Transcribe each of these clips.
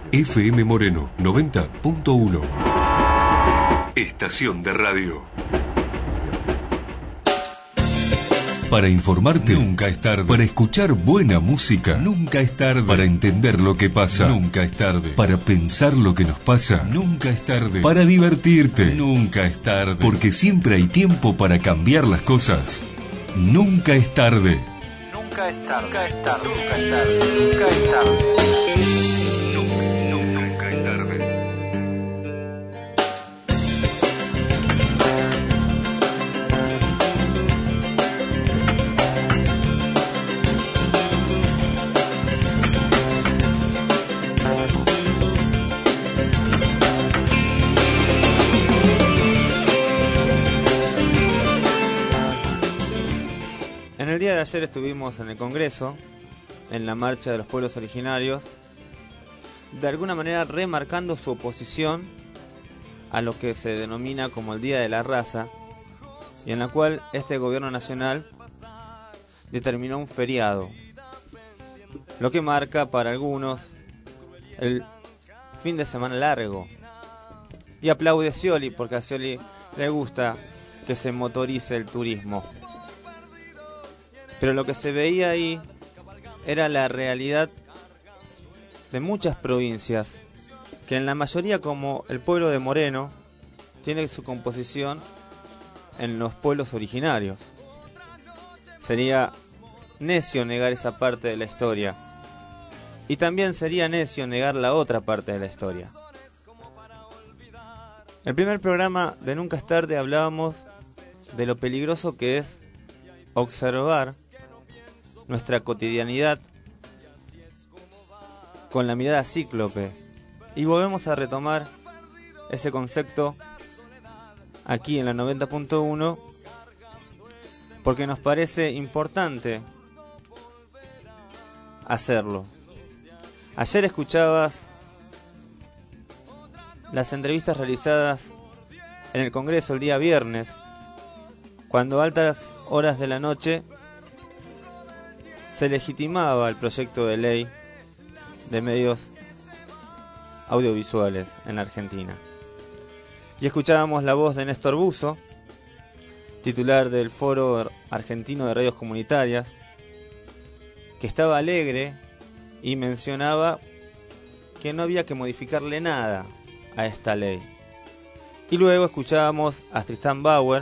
FM Moreno 90.1. Estación de radio. Para informarte, nunca es tarde. Para escuchar buena música, nunca es tarde. Para entender lo que pasa, nunca es tarde. Para pensar lo que nos pasa, nunca es tarde. Para divertirte, nunca es tarde. Porque siempre hay tiempo para cambiar las cosas. Nunca es tarde. Nunca es tarde. Nunca es tarde. Nunca es tarde. Nunca es tarde. Nunca es tarde. En el día de ayer estuvimos en el Congreso, en la marcha de los pueblos originarios, de alguna manera remarcando su oposición a lo que se denomina como el Día de la Raza, y en la cual este gobierno nacional determinó un feriado, lo que marca para algunos el fin de semana largo. Y aplaude Scioli, porque a Scioli le gusta que se motorice el turismo. Pero lo que se veía ahí era la realidad de muchas provincias, que en la mayoría, como el pueblo de Moreno, tiene su composición en los pueblos originarios. Sería necio negar esa parte de la historia. Y también sería necio negar la otra parte de la historia. El primer programa de Nunca es tarde hablábamos de lo peligroso que es observar nuestra cotidianidad con la mirada cíclope, y volvemos a retomar ese concepto aquí en la 90.1 porque nos parece importante hacerlo. Ayer escuchabas las entrevistas realizadas en el Congreso el día viernes, cuando a altas horas de la noche se legitimaba el proyecto de ley de medios audiovisuales en la Argentina. Y escuchábamos la voz de Néstor Buzo, titular del Foro Argentino de Radios Comunitarias, que estaba alegre y mencionaba que no había que modificarle nada a esta ley. Y luego escuchábamos a Tristán Bauer,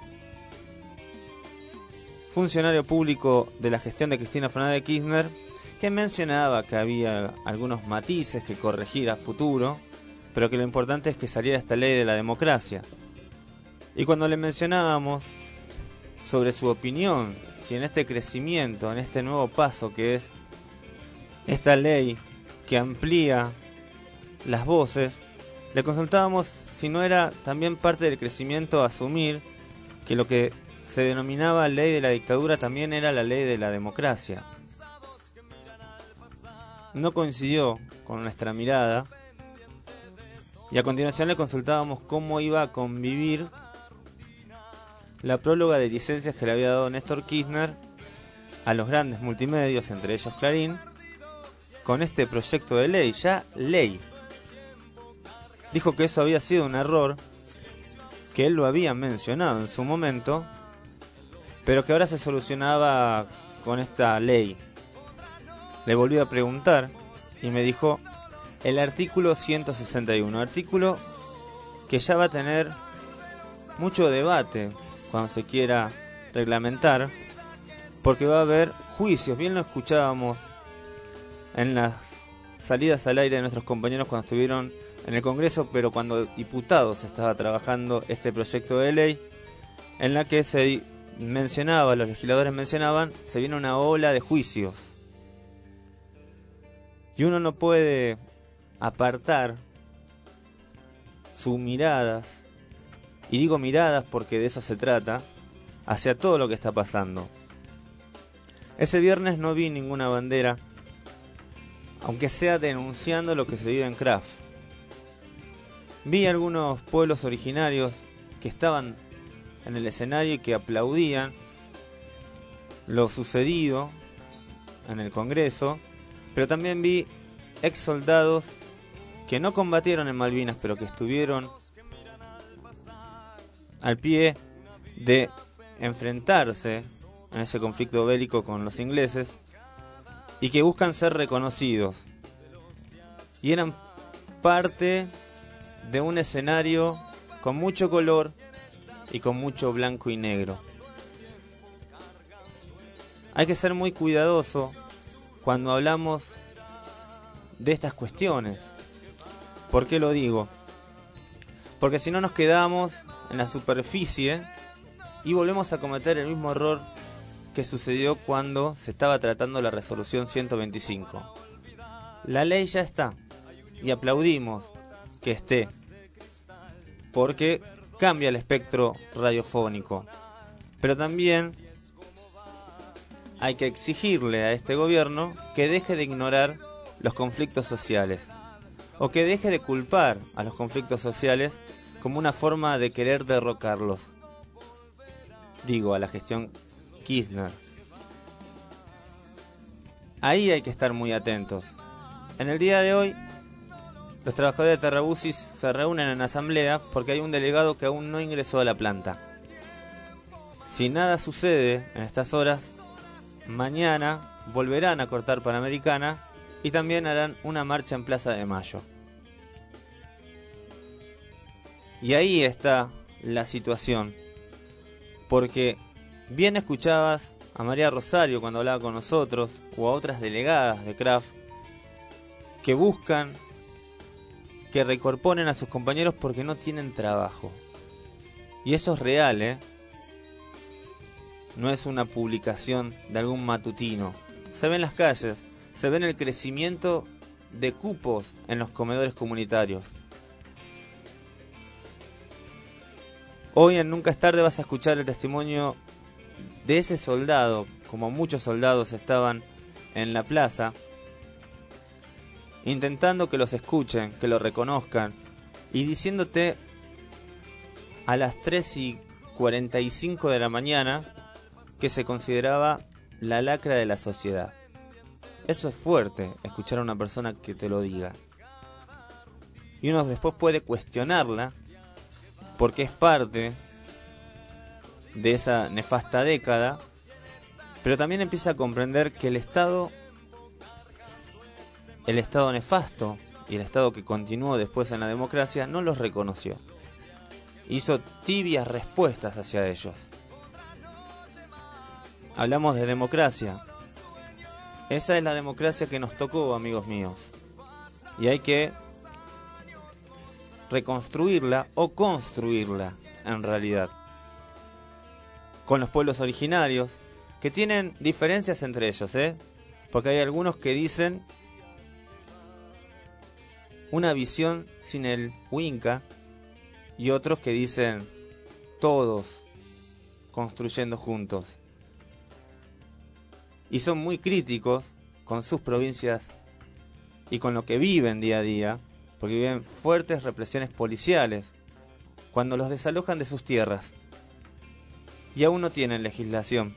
funcionario público de la gestión de Cristina Fernández de Kirchner, que mencionaba que había algunos matices que corregir a futuro, pero que lo importante es que saliera esta ley de la democracia. Y cuando le mencionábamos sobre su opinión, si en este crecimiento, en este nuevo paso que es esta ley que amplía las voces, le consultábamos si no era también parte del crecimiento asumir que lo que se denominaba ley de la dictadura también era la ley de la democracia. No coincidió con nuestra mirada, y a continuación le consultábamos cómo iba a convivir la próloga de licencias que le había dado Néstor Kirchner a los grandes multimedios, entre ellos Clarín, con este proyecto de ley, ya ley. Dijo que eso había sido un error, que él lo había mencionado en su momento, pero que ahora se solucionaba con esta ley. Le volví a preguntar y me dijo el artículo 161, artículo que ya va a tener mucho debate cuando se quiera reglamentar, porque va a haber juicios. Bien lo escuchábamos en las salidas al aire de nuestros compañeros cuando estuvieron en el Congreso, pero cuando diputados estaba trabajando este proyecto de ley, en la que se mencionaba, los legisladores mencionaban, se viene una ola de juicios. Y uno no puede apartar sus miradas, y digo miradas porque de eso se trata, hacia todo lo que está pasando. Ese viernes no vi ninguna bandera, aunque sea denunciando lo que se vive en Kraft. Vi algunos pueblos originarios que estaban en el escenario y que aplaudían lo sucedido en el Congreso, pero también vi ex soldados que no combatieron en Malvinas, pero que estuvieron al pie de enfrentarse en ese conflicto bélico con los ingleses y que buscan ser reconocidos. Y eran parte de un escenario con mucho color y con mucho blanco y negro. Hay que ser muy cuidadoso cuando hablamos de estas cuestiones. ¿Por qué lo digo? Porque si no nos quedamos en la superficie y volvemos a cometer el mismo error que sucedió cuando se estaba tratando la resolución 125. La ley ya está y aplaudimos que esté porque cambia el espectro radiofónico, pero también hay que exigirle a este gobierno que deje de ignorar los conflictos sociales o que deje de culpar a los conflictos sociales como una forma de querer derrocarlos. Digo, a la gestión Kirchner. Ahí hay que estar muy atentos. En el día de hoy, los trabajadores de Terrabusis se reúnen en asamblea porque hay un delegado que aún no ingresó a la planta. Si nada sucede en estas horas, mañana volverán a cortar Panamericana y también harán una marcha en Plaza de Mayo. Y ahí está la situación, porque bien escuchabas a María Rosario cuando hablaba con nosotros, o a otras delegadas de CRAF, que buscan, que reincorporen a sus compañeros porque no tienen trabajo. Y eso es real, ¿eh? No es una publicación de algún matutino. Se ve en las calles, se ve en el crecimiento de cupos en los comedores comunitarios. Hoy en Nunca es Tarde vas a escuchar el testimonio de ese soldado, como muchos soldados estaban en la plaza, intentando que los escuchen, que lo reconozcan, y diciéndote a las 3:45 de la mañana que se consideraba la lacra de la sociedad. Eso es fuerte, escuchar a una persona que te lo diga. Y uno después puede cuestionarla, porque es parte de esa nefasta década, pero también empieza a comprender que el Estado nefasto y el Estado que continuó después en la democracia no los reconoció. Hizo tibias respuestas hacia ellos. Hablamos de democracia. Esa es la democracia que nos tocó, amigos míos. Y hay que reconstruirla o construirla, en realidad. Con los pueblos originarios, que tienen diferencias entre ellos, porque hay algunos que dicen una visión sin el Winca y otros que dicen todos construyendo juntos. Y son muy críticos con sus provincias y con lo que viven día a día, porque viven fuertes represiones policiales cuando los desalojan de sus tierras y aún no tienen legislación.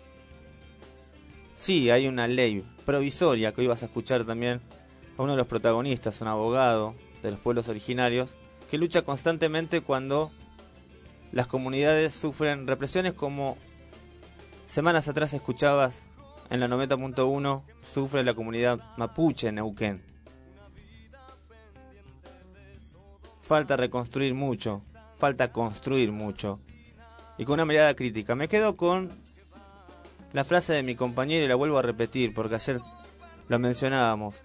Sí, hay una ley provisoria que hoy vas a escuchar también a uno de los protagonistas, un abogado de los pueblos originarios, que lucha constantemente cuando las comunidades sufren represiones, como semanas atrás escuchabas en la 90.1, sufre la comunidad mapuche en Neuquén. Falta reconstruir mucho, falta construir mucho. Y con una mirada crítica. Me quedo con la frase de mi compañero y la vuelvo a repetir porque ayer lo mencionábamos.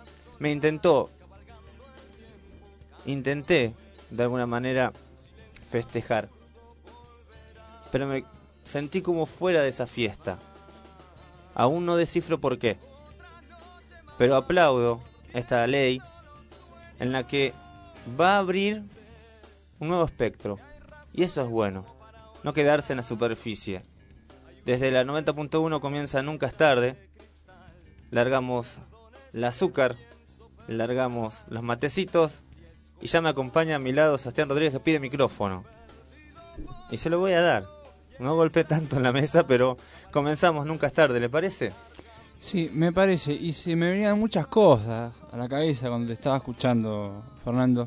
Intenté de alguna manera festejar, pero me sentí como fuera de esa fiesta. Aún no descifro por qué, pero aplaudo esta ley en la que va a abrir un nuevo espectro, y eso es bueno, no quedarse en la superficie. Desde la 90.1 comienza Nunca es Tarde, largamos el azúcar, largamos los matecitos, y ya me acompaña a mi lado Sebastián Rodríguez, que pide micrófono, y se lo voy a dar. No golpeé tanto en la mesa, pero comenzamos Nunca es Tarde, ¿le parece? Sí, me parece. Y se me venían muchas cosas a la cabeza cuando te estaba escuchando, Fernando.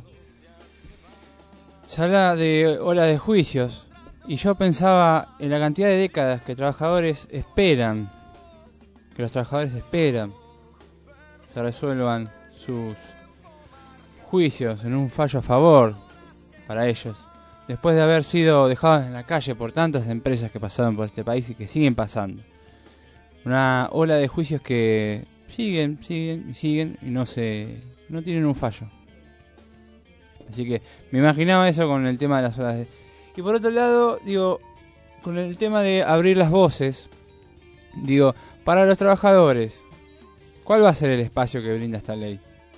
Se habla de olas de juicios. Y yo pensaba en la cantidad de décadas que trabajadores esperan. Que los trabajadores esperan. Se resuelvan sus juicios en un fallo a favor para ellos. Después de haber sido dejados en la calle por tantas empresas que pasaron por este país y que siguen pasando. Una ola de juicios que siguen y no tienen un fallo. Así que me imaginaba eso con el tema de las olas de... Y por otro lado, digo, con el tema de abrir las voces, digo, para los trabajadores, ¿cuál va a ser el espacio que brinda esta ley?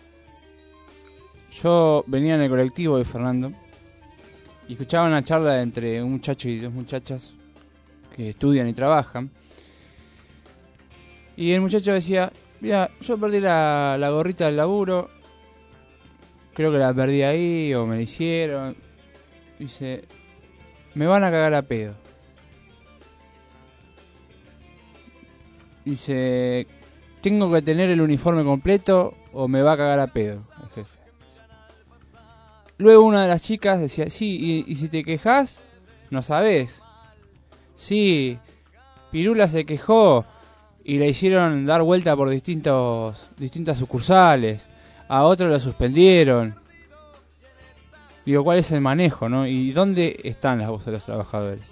Yo venía en el colectivo de Fernando y escuchaba una charla entre un muchacho y dos muchachas que estudian y trabajan. Y el muchacho decía, mira, yo perdí la gorrita del laburo, creo que la perdí ahí o me la hicieron. Dice, me van a cagar a pedo. Dice, tengo que tener el uniforme completo o me va a cagar a pedo el jefe. Luego una de las chicas decía, sí, y si te quejas, no sabés. Sí, Pirula se quejó y le hicieron dar vuelta por distintas sucursales. A otros lo suspendieron. Digo, ¿cuál es el manejo, no? ¿Y dónde están las voces de los trabajadores?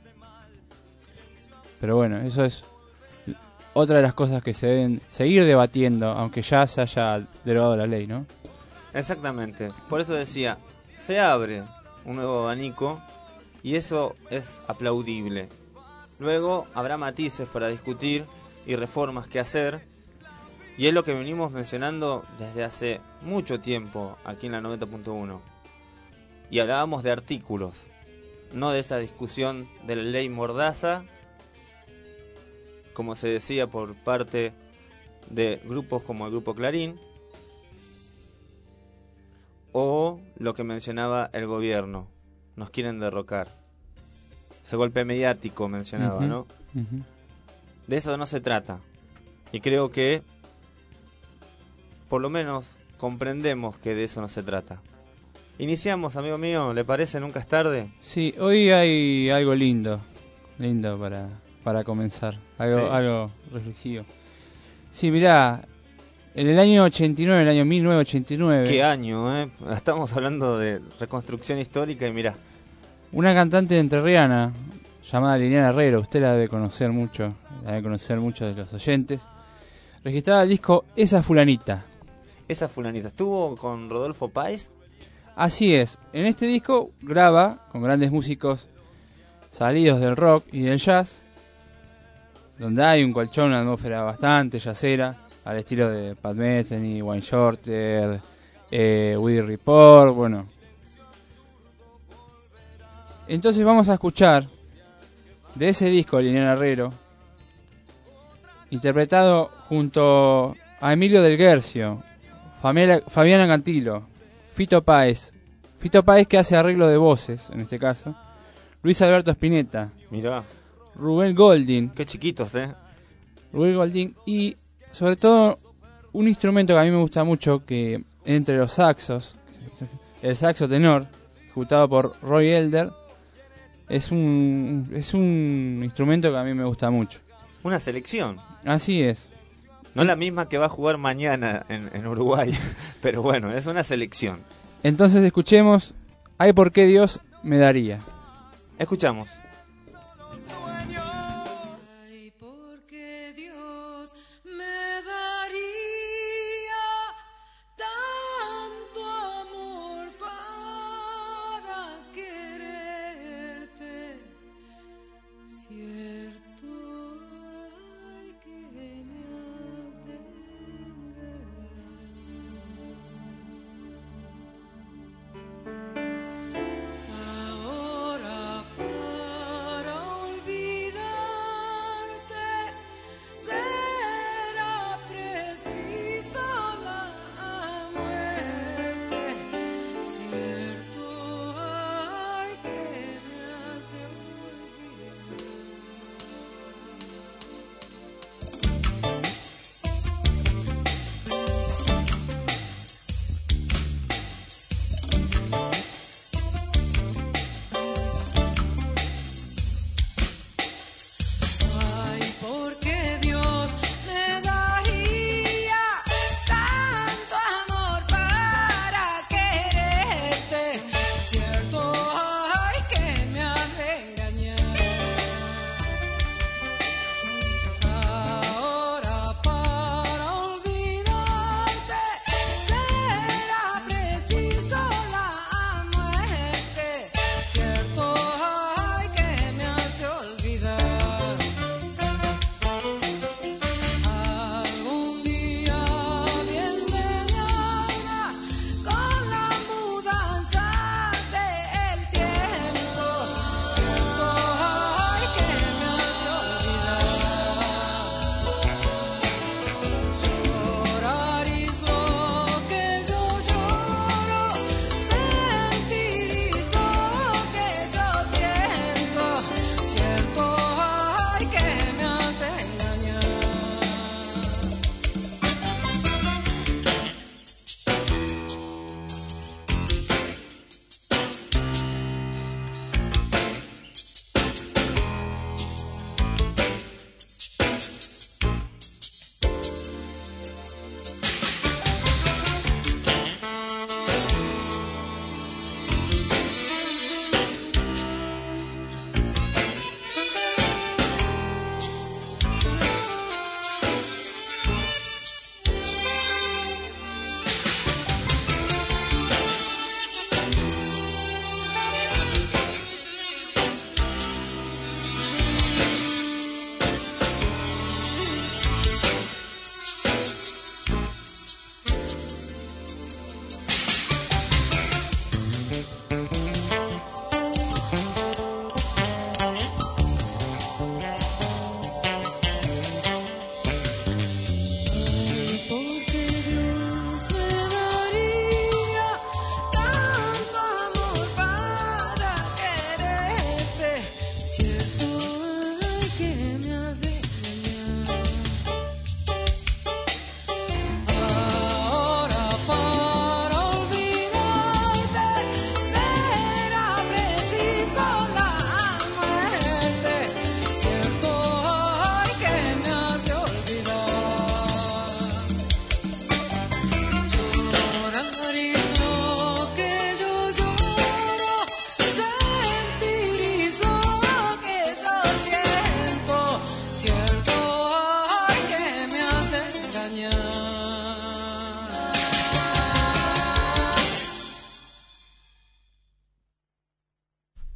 Pero bueno, eso es otra de las cosas que se deben seguir debatiendo, aunque ya se haya derogado la ley, ¿no? Exactamente. Por eso decía, se abre un nuevo abanico y eso es aplaudible. Luego habrá matices para discutir y reformas que hacer. Y es lo que venimos mencionando desde hace mucho tiempo aquí en la 90.1. Y hablábamos de artículos, no de esa discusión de la ley Mordaza, como se decía por parte de grupos como el Grupo Clarín, o lo que mencionaba el gobierno, nos quieren derrocar. Ese golpe mediático mencionaba, ¿no? De eso no se trata. Y creo que por lo menos comprendemos que de eso no se trata. Iniciamos, amigo mío, ¿le parece? ¿Nunca es tarde? Sí, hoy hay algo lindo para comenzar, algo reflexivo. Sí, mirá, en el año 89, el año 1989... ¿Qué año, eh? Estamos hablando de reconstrucción histórica y mirá. Una cantante entrerriana llamada Liliana Herrero, usted la debe conocer mucho, de los oyentes, registraba el disco Esa Fulanita. Esa Fulanita, ¿estuvo con Rodolfo Páez? Así es, en este disco graba con grandes músicos salidos del rock y del jazz, donde hay un colchón, una atmósfera bastante jazzera, al estilo de Pat Metheny, Wayne Shorter, Woody Report, bueno. Entonces vamos a escuchar de ese disco Liliana Herrero, interpretado junto a Emilio Del Guercio, Fabiana Cantilo, Fito Páez que hace arreglo de voces, en este caso, Luis Alberto Spinetta, mirá, Rubén Golding, qué chiquitos, Rubén Golding, y sobre todo un instrumento que a mí me gusta mucho, que entre los saxos, el saxo tenor, ejecutado por Roy Elder, es un instrumento que a mí me gusta mucho. Una selección. Así es. No la misma que va a jugar mañana en Uruguay, pero bueno, es una selección. Entonces escuchemos Ay, ¿por qué Dios me daría? Escuchamos. Ay, ¿por qué Dios me daría tanto amor para quererte? Cierto hay que me has de engañar. Ahora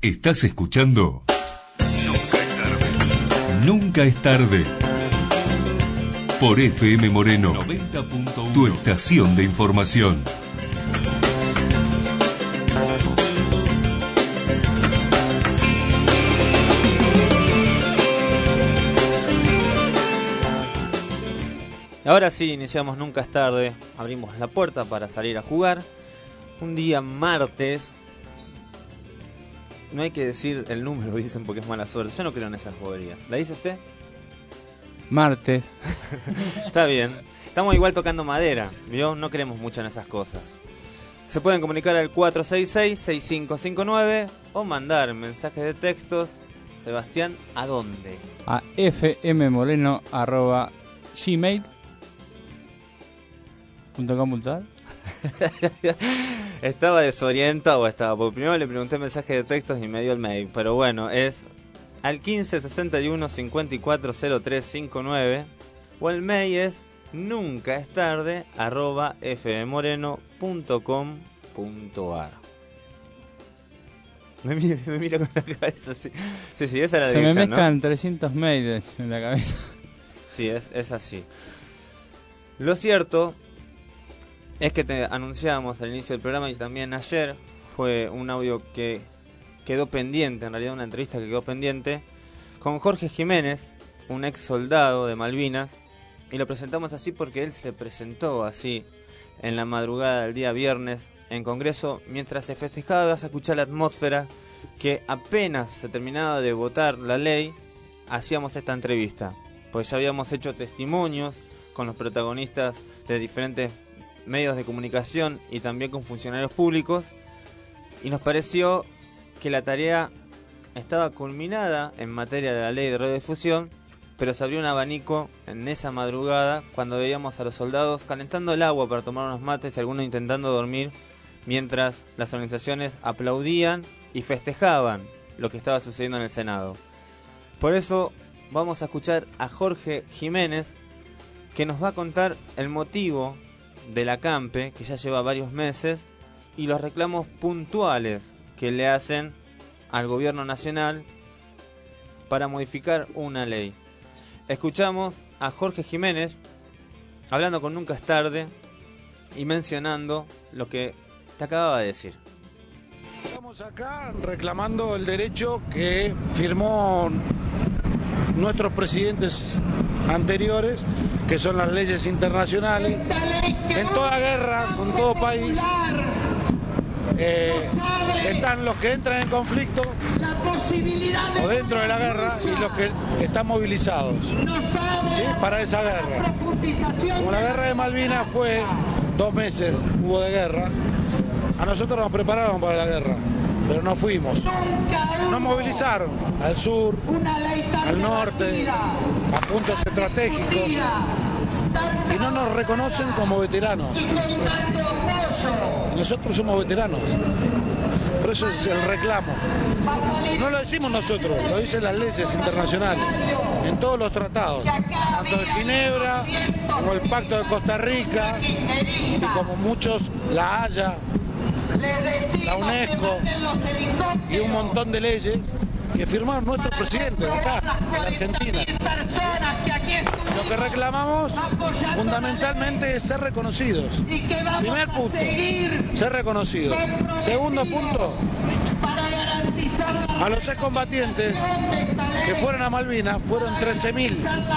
¿Estás escuchando? Nunca es tarde. Por FM Moreno 90.1, tu estación de información. Ahora sí, iniciamos Nunca es tarde. Abrimos la puerta para salir a jugar. Un día martes. No hay que decir el número, dicen, porque es mala suerte. Yo no creo en esas boberías. ¿La dice usted? Martes. Está bien. Estamos igual tocando madera, ¿vio? No creemos mucho en esas cosas. Se pueden comunicar al 466-6559 o mandar mensajes de textos. Sebastián, ¿a dónde? A fmmoreno@gmail.com.ar. Estaba desorientado, porque primero le pregunté mensajes de textos y me dio el mail. Pero bueno, es al 1561-540359 o el mail es nuncaestarde@fmmoreno.com.ar. Me mira con la cabeza, sí. Sí, esa era la Se me dirección, mezclan, ¿no? 300 mails en la cabeza. Sí, es así. Lo cierto es que te anunciamos al inicio del programa y también ayer fue un audio que quedó pendiente, en realidad una entrevista que quedó pendiente con Jorge Jiménez, un ex soldado de Malvinas, y lo presentamos así porque él se presentó así en la madrugada del día viernes en Congreso. Mientras se festejaba, vas a escuchar la atmósfera, que apenas se terminaba de votar la ley, hacíamos esta entrevista, pues ya habíamos hecho testimonios con los protagonistas de diferentes medios de comunicación y también con funcionarios públicos, y nos pareció que la tarea estaba culminada en materia de la ley de radiodifusión, pero se abrió un abanico en esa madrugada cuando veíamos a los soldados calentando el agua para tomar unos mates y algunos intentando dormir, mientras las organizaciones aplaudían y festejaban lo que estaba sucediendo en el Senado. Por eso vamos a escuchar a Jorge Jiménez, que nos va a contar el motivo del acampe, que ya lleva varios meses, y los reclamos puntuales que le hacen al gobierno nacional para modificar una ley. Escuchamos a Jorge Jiménez hablando con Nunca es tarde y mencionando lo que te acababa de decir. Estamos acá reclamando el derecho que firmó nuestros presidentes anteriores, que son las leyes internacionales. En toda guerra, con todo país, están los que entran en conflicto o dentro de la guerra y los que están movilizados, ¿sí?, para esa guerra. Como la guerra de Malvinas fue 2 meses, hubo de guerra, a nosotros nos prepararon para la guerra, pero no fuimos. Nos movilizaron al sur, al norte, a puntos estratégicos, y no nos reconocen como veteranos. Nosotros somos veteranos. Por eso es el reclamo. No lo decimos nosotros, lo dicen las leyes internacionales, en todos los tratados, tanto de Ginebra, como el Pacto de Costa Rica, y como muchos, la Haya, la UNESCO, y un montón de leyes que firmaron nuestros presidentes acá, en la Argentina. Lo que reclamamos fundamentalmente es ser reconocidos. Primer punto, ser reconocidos. Segundo punto, a los excombatientes que fueron a Malvinas fueron 13.000.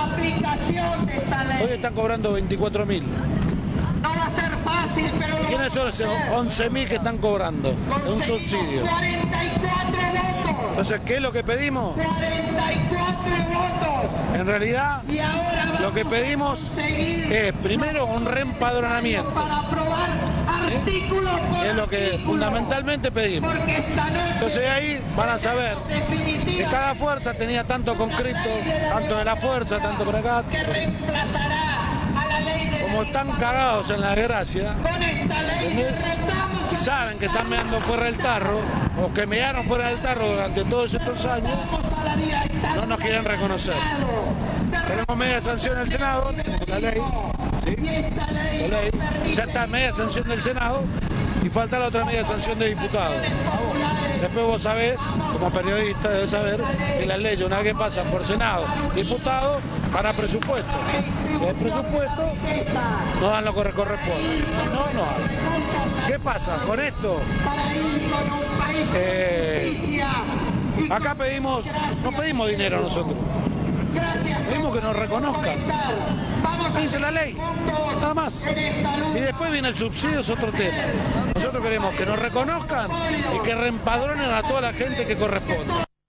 Hoy están cobrando 24.000. No va a ser fácil, pero... ¿Quiénes son esos 11.000 que están cobrando de un subsidio? 44 votos. Entonces, ¿qué es lo que pedimos? 44 votos. En realidad, Y ahora lo que pedimos es, primero, un reempadronamiento. para aprobar artículo por Es lo que artículo. fundamentalmente pedimos. Porque esta noche Entonces ahí van a saber que definitiva cada fuerza tenía tanto concreto, tanto de la fuerza, tanto por acá. que reemplazará a la ley de Como están cagados en la desgracia, con esta ley ¿entendés? retamos Y saben que están meando fuera del tarro, o que mearon fuera del tarro durante todos estos años, a la libertad. no nos quieren reconocer. Tenemos media sanción del Senado, tenemos la ley, ¿sí? La ley, ya está media sanción del Senado, y falta la otra medida de sanción de diputados. Después vos sabés, como periodista debes saber, que las leyes una vez que pasan por Senado, diputados, van a presupuesto. Si hay presupuesto, no dan lo que corresponde. Si no, no dan. ¿Qué pasa con esto? Acá no pedimos dinero nosotros. Pedimos que nos reconozcan. Dice la ley, nada más. Si después viene el subsidio es otro tema. Nosotros queremos que nos reconozcan y que reempadronen a toda la gente que corresponde.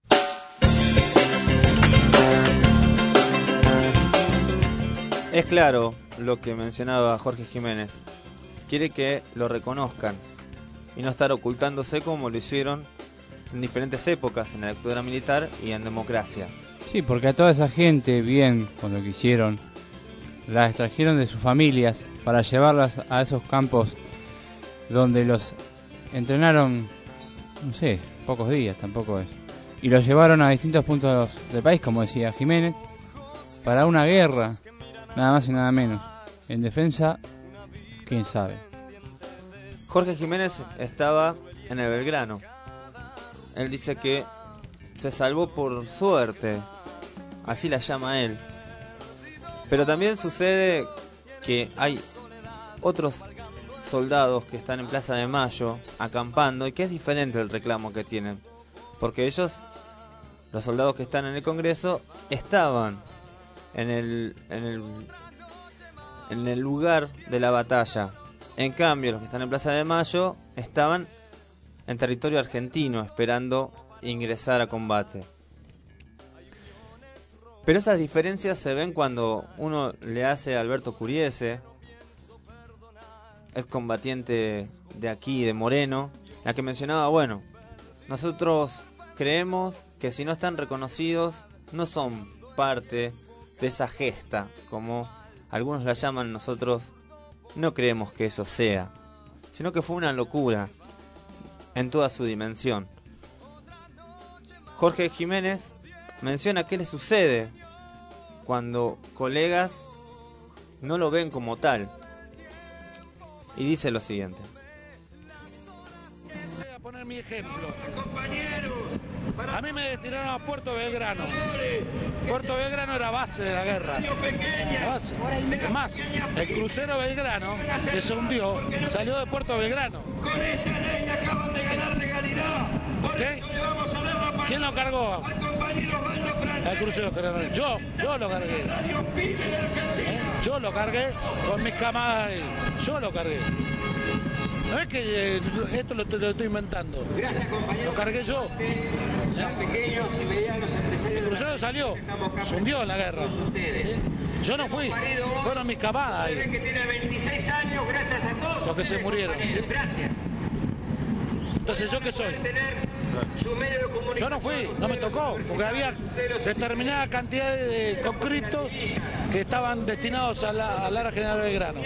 Es claro lo que mencionaba Jorge Jiménez. Quiere que lo reconozcan y no estar ocultándose como lo hicieron en diferentes épocas, en la dictadura militar y en democracia. Sí, porque a toda esa gente, bien, cuando quisieron, las extrajeron de sus familias para llevarlas a esos campos donde los entrenaron, no sé, pocos días, tampoco es. Y los llevaron a distintos puntos del país, como decía Jiménez, para una guerra, nada más y nada menos. En defensa, quién sabe. Jorge Jiménez estaba en el Belgrano. Él dice que se salvó por suerte, así la llama él. Pero también sucede que hay otros soldados que están en Plaza de Mayo acampando y que es diferente el reclamo que tienen. Porque ellos, los soldados que están en el Congreso, estaban en el lugar de la batalla. En cambio, los que están en Plaza de Mayo estaban en territorio argentino esperando ingresar a combate. Pero esas diferencias se ven cuando uno le hace a Alberto Curiese, el combatiente de aquí, de Moreno, la que mencionaba, bueno, nosotros creemos que si no están reconocidos, no son parte de esa gesta, como algunos la llaman, nosotros no creemos que eso sea, sino que fue una locura en toda su dimensión. Jorge Jiménez menciona qué le sucede cuando colegas no lo ven como tal. Y dice lo siguiente. Voy a poner mi ejemplo. A mí me destinaron a Puerto Belgrano. Puerto Belgrano era base de la guerra. Base. Es más, el crucero Belgrano, que se hundió, salió de Puerto Belgrano. ¿Qué? ¿Quién lo cargó? El crucero Belgrano. Yo lo cargué. Yo lo cargué con mis camadas ahí. Yo lo cargué. No es que esto lo estoy inventando. Lo cargué yo. El crucero salió, se hundió en la guerra. Yo no fui, fueron mis camadas ahí. Los que se murieron. ¿Sí? Entonces, ¿yo qué soy? Yo no fui, no me tocó, porque había determinada cantidad de conscriptos que estaban destinados a la área general de Belgrano.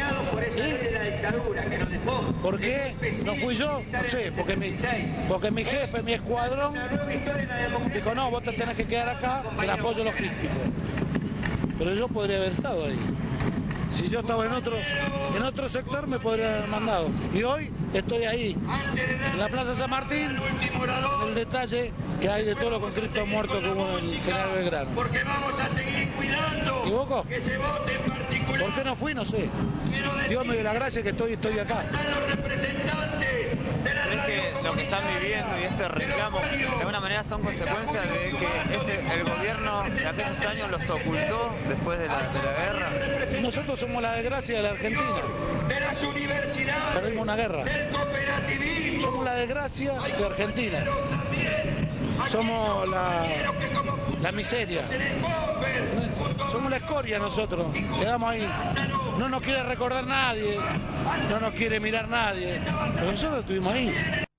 ¿Sí? ¿Por qué no fui yo? No sé, porque mi jefe, mi escuadrón, dijo, no, vos te tenés que quedar acá, el apoyo logístico. Pero yo podría haber estado ahí. Si yo estaba en otro sector me podrían haber mandado. Y hoy estoy ahí, en la Plaza San Martín, el detalle que hay de todos los conscriptos muertos como en General Belgrano. Porque vamos a seguir cuidando ¿Equivoco? que se vote en particular. ¿Por qué no fui? No sé. Dios me dio la gracia que estoy acá. Están los representantes de la ¿Crees que lo que están viviendo y este reclamo de alguna manera son consecuencias de que el gobierno de aquellos años los ocultó después de la guerra? Nosotros somos la desgracia de la Argentina. de las universidades, Perdimos una guerra. del cooperativismo. Somos la desgracia de Argentina. Somos la miseria. Somos la escoria nosotros. Quedamos ahí. No nos quiere recordar nadie. No nos quiere mirar nadie. Pero nosotros estuvimos ahí.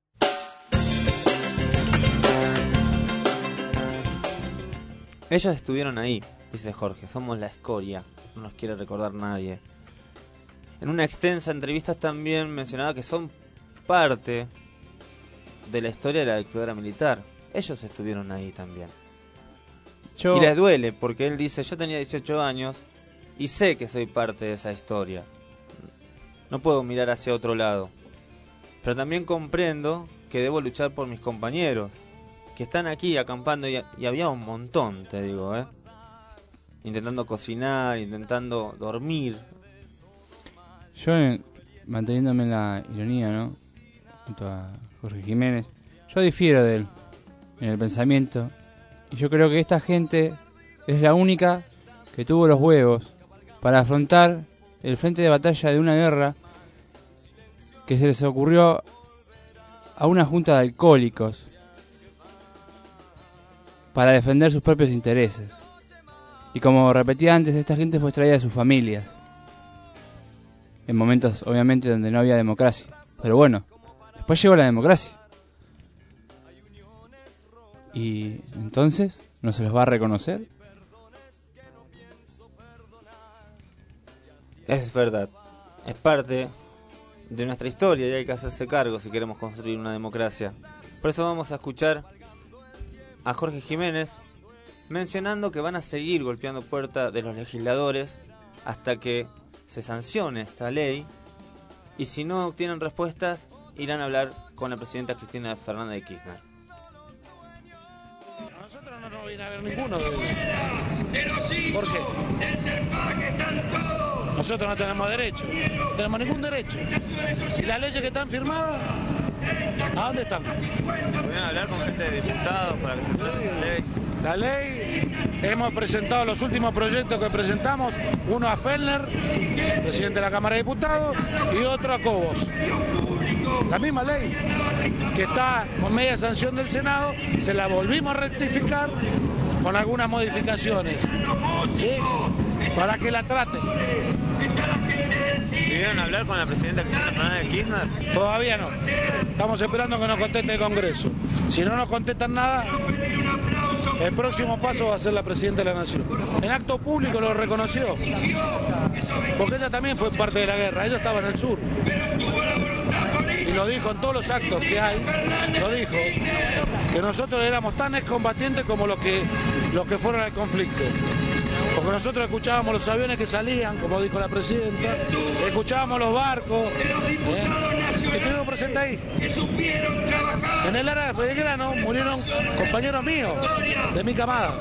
Ellos estuvieron ahí, dice Jorge, somos la escoria, no nos quiere recordar nadie. En una extensa entrevista también mencionaba que son parte de la historia de la dictadura militar. Ellos estuvieron ahí también. Y les duele, porque él dice, yo tenía 18 años y sé que soy parte de esa historia. No puedo mirar hacia otro lado. pero también comprendo que debo luchar por mis compañeros, que están aquí acampando, y había un montón, te digo, intentando cocinar, intentando dormir. Yo, manteniéndome en la ironía, ¿no? Junto a Jorge Jiménez, yo difiero de él en el pensamiento, y yo creo que esta gente es la única que tuvo los huevos para afrontar el frente de batalla de una guerra que se les ocurrió a una junta de alcohólicos para defender sus propios intereses. Y como repetía antes, esta gente fue extraída de sus familias en momentos obviamente donde no había democracia, pero bueno, después llegó la democracia y entonces no se los va a reconocer. Es verdad, es parte de nuestra historia y hay que hacerse cargo si queremos construir una democracia. Por eso vamos a escuchar a Jorge Jiménez mencionando que van a seguir golpeando puertas de los legisladores hasta que se sancione esta ley, y si no obtienen respuestas irán a hablar con la presidenta Cristina Fernández de Kirchner. A nosotros no nos viene a ver ninguno de ellos. ¿Por qué? Nosotros no tenemos derecho, no tenemos ningún derecho. ¿Y las leyes que están firmadas? ¿A dónde están? ¿Podrían hablar con gente de diputados para que se trate la ley? La ley, hemos presentado los últimos proyectos que presentamos, uno a Fellner, presidente de la Cámara de Diputados, y otro a Cobos. La misma ley, que está con media sanción del Senado, se la volvimos a rectificar con algunas modificaciones, ¿sí? Para que la traten. ¿Pidieron hablar con la presidenta Cristina Fernández de Kirchner? Todavía no. Estamos esperando que nos conteste el Congreso. Si no nos contestan nada, el próximo paso va a ser la presidenta de la Nación. En acto público lo reconoció. Porque ella también fue parte de la guerra. Ella estaba en el sur. Y lo dijo en todos los actos que hay. Lo dijo. Que nosotros éramos tan excombatientes como los que fueron al conflicto. Porque nosotros escuchábamos los aviones que salían, como dijo la presidenta, escuchábamos los barcos, estuvimos presentes ahí. En el área de Belgrano murieron compañeros míos, de mi camada.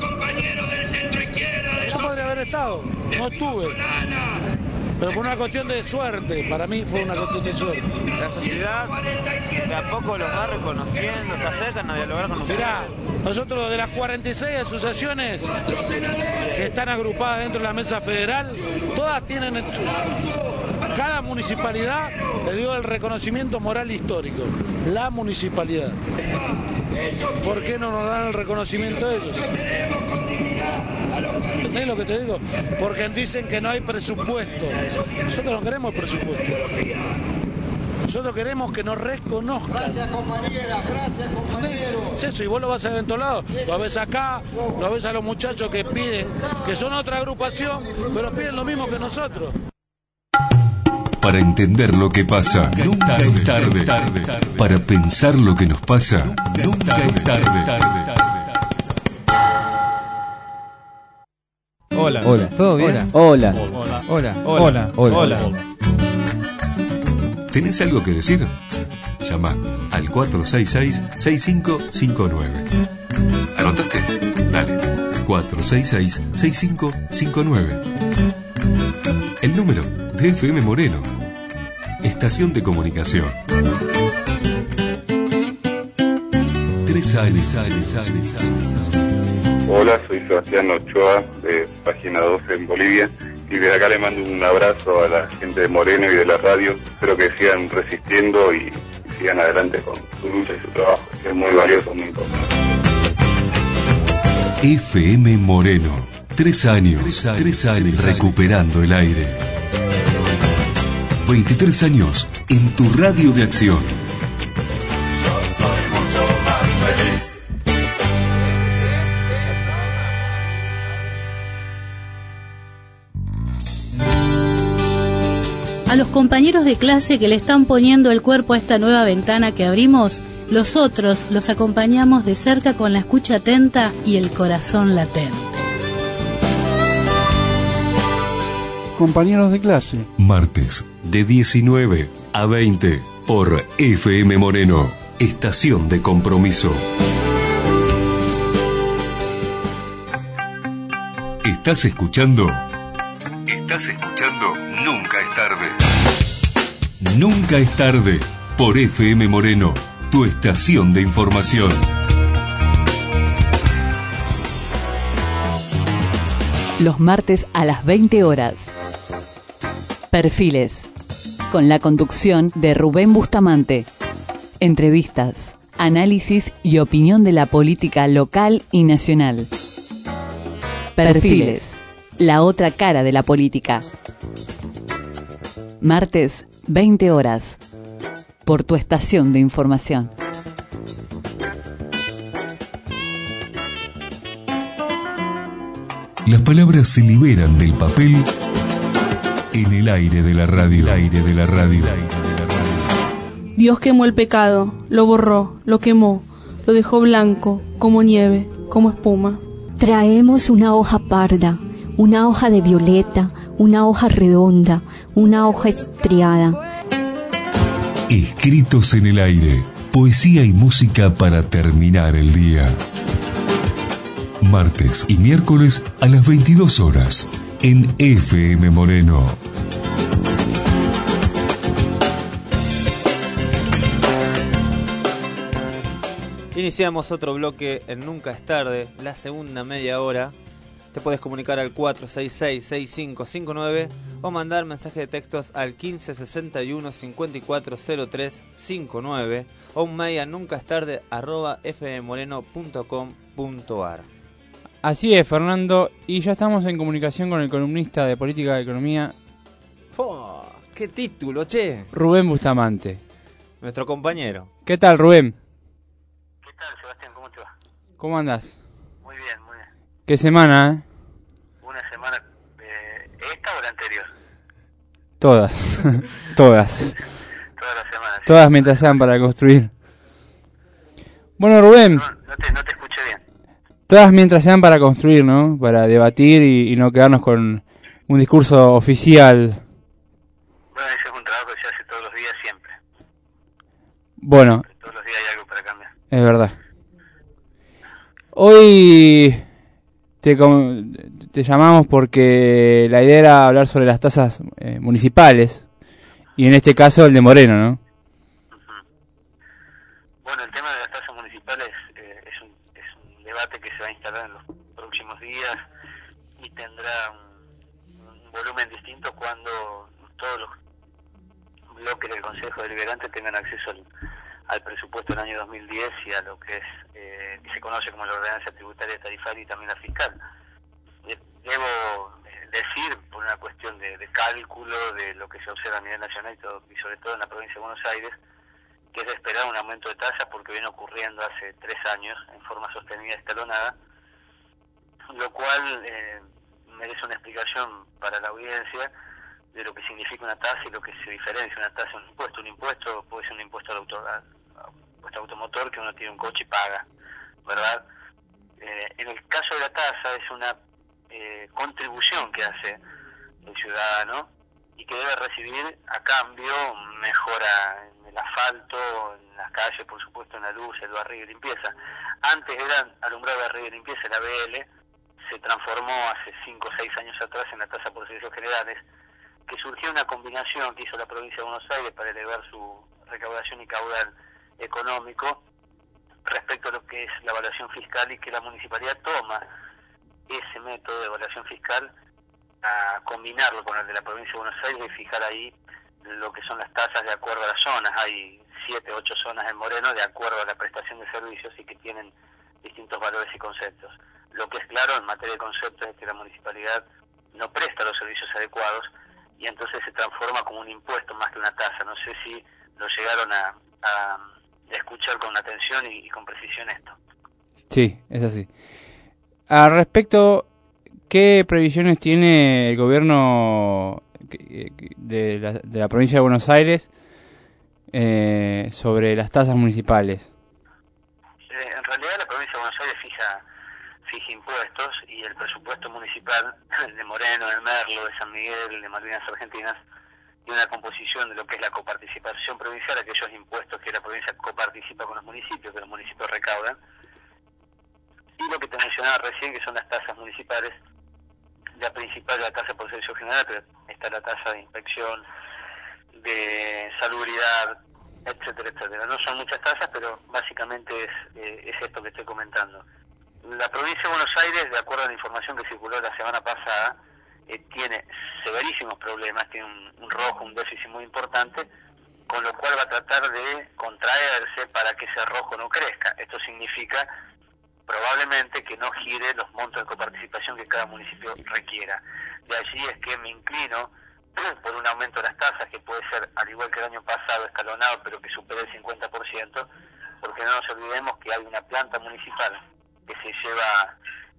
Yo podría haber estado, no estuve. Pero por una cuestión de suerte, para mí fue una cuestión de suerte. La sociedad de a poco los va reconociendo, se acercan a dialogar con nosotros. Mirá, nosotros de las 46 asociaciones que están agrupadas dentro de la mesa federal, todas tienen, cada municipalidad le dio el reconocimiento moral histórico, la municipalidad. ¿Por qué no nos dan el reconocimiento a ellos? ¿Entendés lo que te digo? Porque dicen que no hay presupuesto. Nosotros no queremos presupuesto. Nosotros queremos que nos reconozcan. Gracias, compañera, gracias, compañero. Es eso, y vos lo vas a ver en todos lados. Lo ves acá, lo ves a los muchachos que piden, que son otra agrupación, pero piden lo mismo que nosotros. Para entender lo que pasa, nunca es tarde. Para pensar lo que nos pasa, nunca es tarde. Hola. Hola. ¿Todo bien? Hola. Hola. Hola. Hola. Hola. Hola. ¿Tenés algo que decir? Llama al 466-6559. ¿Anotaste? Dale. 466-6559. El número de FM Moreno. Estación de comunicación. 3 años. Hola, soy Sebastián Ochoa, de Página 12 en Bolivia, y desde acá le mando un abrazo a la gente de Moreno y de la radio. Espero que sigan resistiendo y sigan adelante con su lucha y su trabajo, que es muy valioso, muy importante. FM Moreno. 3 años. 3 años recuperando el aire. 23 años en tu radio de acción. A los compañeros de clase que le están poniendo el cuerpo a esta nueva ventana que abrimos, los otros los acompañamos de cerca con la escucha atenta y el corazón latente. Compañeros de clase. Martes, de 19 a 20. Por FM Moreno, estación de compromiso. ¿Estás escuchando? Nunca es tarde. Nunca es tarde. Por FM Moreno, tu estación de información. Los martes a las 20 horas. Perfiles. Con la conducción de Rubén Bustamante. Entrevistas, análisis y opinión de la política local y nacional. Perfiles. La otra cara de la política. Martes, 20 horas. Por tu estación de información. Las palabras se liberan del papel en el aire de la radio. Dios quemó el pecado, lo borró, lo quemó, lo dejó blanco, como nieve, como espuma. Traemos una hoja parda, una hoja de violeta, una hoja redonda, una hoja estriada. Escritos en el aire, poesía y música para terminar el día. Martes y miércoles a las 22 horas en FM Moreno. Iniciamos otro bloque en Nunca es tarde, la segunda media hora. Te puedes comunicar al 466-6559 o mandar mensaje de textos al 1561-540359 o un mail a nuncastarde@fmmoreno.com.ar. Así es, Fernando, y ya estamos en comunicación con el columnista de Política y Economía. ¡Oh! ¡Qué título, che! Rubén Bustamante. Nuestro compañero. ¿Qué tal, Rubén? ¿Qué tal, Sebastián? ¿Cómo te va? ¿Cómo andás? Muy bien, muy bien. ¿Qué semana, eh? Una semana, ¿esta o la anterior? Todas. Todas. Todas las semanas. Todas mientras sean para construir. Bueno, Rubén. No te escuché bien. Todas mientras sean para construir, ¿no? Para debatir y no quedarnos con un discurso oficial. Bueno, ese es un trabajo que se hace todos los días siempre. Bueno. Todos los días hay algo para cambiar. Es verdad. Hoy te llamamos porque la idea era hablar sobre las tasas municipales y en este caso el de Moreno, ¿no? Bueno, el tema de las tasas municipales es un debate que se va a instalar en los próximos días y tendrá un volumen distinto cuando todos los bloques del Consejo Deliberante tengan acceso al presupuesto del año 2010 y a lo que es que se conoce como la ordenanza tributaria tarifaria y también la fiscal. Debo decir, por una cuestión de cálculo de lo que se observa a nivel nacional y sobre todo en la provincia de Buenos Aires, que es de esperar un aumento de tasas porque viene ocurriendo hace 3 años en forma sostenida y escalonada, lo cual merece una explicación para la audiencia de lo que significa una tasa y lo que se diferencia una tasa de un impuesto. Un impuesto puede ser un impuesto al automotor que uno tiene un coche y paga, ¿verdad? En el caso de la tasa es una contribución que hace el ciudadano y que debe recibir a cambio mejora en el asfalto, en las calles, por supuesto, en la luz, el barrido y limpieza. Antes era alumbrado, barrido y limpieza, la BL, se transformó hace 5 o 6 años atrás en la tasa por servicios generales, que surgió una combinación que hizo la provincia de Buenos Aires para elevar su recaudación y caudal económico respecto a lo que es la evaluación fiscal, y que la municipalidad toma ese método de evaluación fiscal a combinarlo con el de la provincia de Buenos Aires y fijar ahí lo que son las tasas de acuerdo a las zonas. Hay 7 o 8 zonas en Moreno de acuerdo a la prestación de servicios y que tienen distintos valores y conceptos. Lo que es claro en materia de conceptos es que la municipalidad no presta los servicios adecuados y entonces se transforma como un impuesto más que una tasa. No sé si lo llegaron a escuchar con atención y con precisión esto. Sí, es así. Al respecto, ¿qué previsiones tiene el gobierno de la provincia de Buenos Aires sobre las tasas municipales? En realidad la provincia de Buenos Aires fija impuestos y el presupuesto municipal, el de Moreno, de Merlo, de San Miguel, de Malvinas Argentinas, tiene una composición de lo que es la coparticipación provincial, aquellos impuestos que la provincia coparticipa con los municipios, que los municipios recaudan, y lo que te mencionaba recién, que son las tasas municipales. La principal es la tasa por servicio general, pero está la tasa de inspección, de salubridad, etcétera, etcétera. No son muchas tasas, pero básicamente es esto que estoy comentando. La provincia de Buenos Aires, de acuerdo a la información que circuló la semana pasada, tiene severísimos problemas, tiene un rojo, un déficit muy importante, con lo cual va a tratar de contraerse para que ese rojo no crezca. Esto significa probablemente que no gire los montos de coparticipación que cada municipio requiera. De allí es que me inclino por un aumento de las tasas, que puede ser, al igual que el año pasado, escalonado, pero que supere el 50%, porque no nos olvidemos que hay una planta municipal que se lleva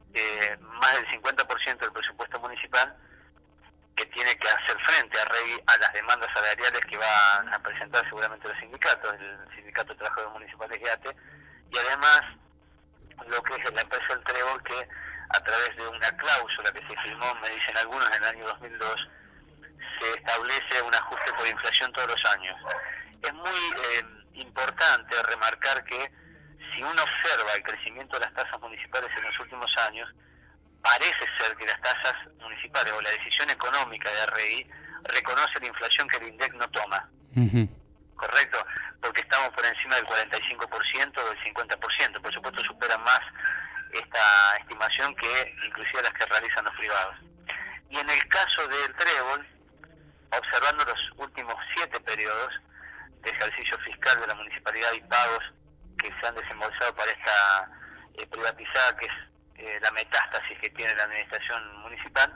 más del 50% del presupuesto municipal, que tiene que hacer frente a las demandas salariales que van a presentar seguramente los sindicatos, el Sindicato de Trabajadores Municipales y ATE, y además lo que es la empresa El Trébol, que a través de una cláusula que se firmó, me dicen algunos, en el año 2002, se establece un ajuste por inflación todos los años. Es muy importante remarcar que si uno observa el crecimiento de las tasas municipales en los últimos años, parece ser que las tasas municipales o la decisión económica de RI reconoce la inflación que el INDEC no toma. ¿Correcto? Porque estamos por encima del 45% o del 50%. Por supuesto supera más esta estimación que inclusive las que realizan los privados. Y en el caso del Trébol, observando los últimos 7 periodos de ejercicio fiscal de la municipalidad y pagos que se han desembolsado para esta privatizada, que es la metástasis que tiene la administración municipal,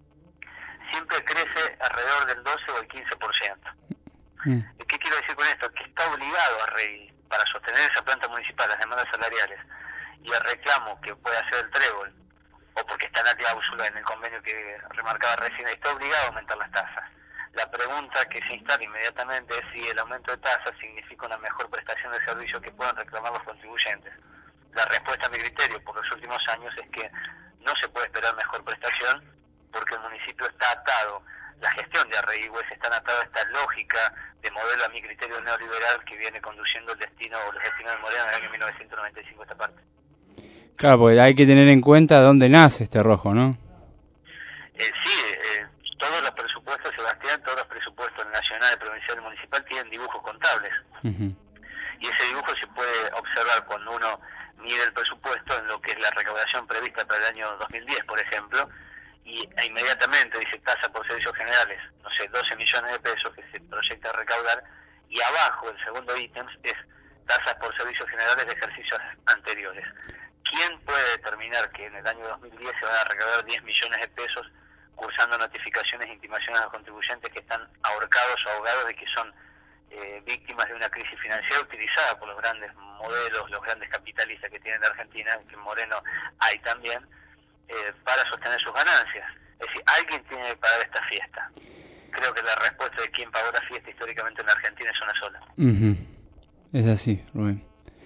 siempre crece alrededor del 12 o el 15%. ¿Qué quiero decir con esto? Que está obligado a REI, para sostener esa planta municipal, las demandas salariales y el reclamo que puede hacer el Trébol, o porque está en la cláusula en el convenio que remarcaba recién, está obligado a aumentar las tasas. La pregunta que se instala inmediatamente es si el aumento de tasas significa una mejor prestación de servicio que puedan reclamar los contribuyentes. La respuesta a mi criterio por los últimos años es que no se puede esperar mejor prestación, porque el municipio está atado, la gestión de Arreguíes está atada a esta lógica de modelo, a mi criterio, neoliberal, que viene conduciendo el destino o los destinos de Moreno en el año 1995 esta parte. Claro, porque hay que tener en cuenta dónde nace este rojo, ¿no? Todos los presupuestos, Sebastián, todos los presupuestos nacional, provincial y municipal tienen dibujos contables. Y ese dibujo se puede observar cuando uno mide el presupuesto en lo que es la recaudación prevista para el año 2010, por ejemplo, y inmediatamente dice tasa por servicios generales, no sé, 12 millones de pesos que se proyecta recaudar, y abajo el segundo ítem es tasas por servicios generales de ejercicios anteriores. ¿Quién puede determinar que en el año 2010 se van a recaudar 10 millones de pesos cursando notificaciones e intimaciones a los contribuyentes que están ahorcados o ahogados de que son víctimas de una crisis financiera utilizada por los grandes modelos, los grandes capitalistas que tiene la Argentina, que en Moreno hay también, para sostener sus ganancias? Es decir, alguien tiene que pagar esta fiesta. Creo que la respuesta de quién pagó la fiesta históricamente en la Argentina es una sola. Es así, Rubén.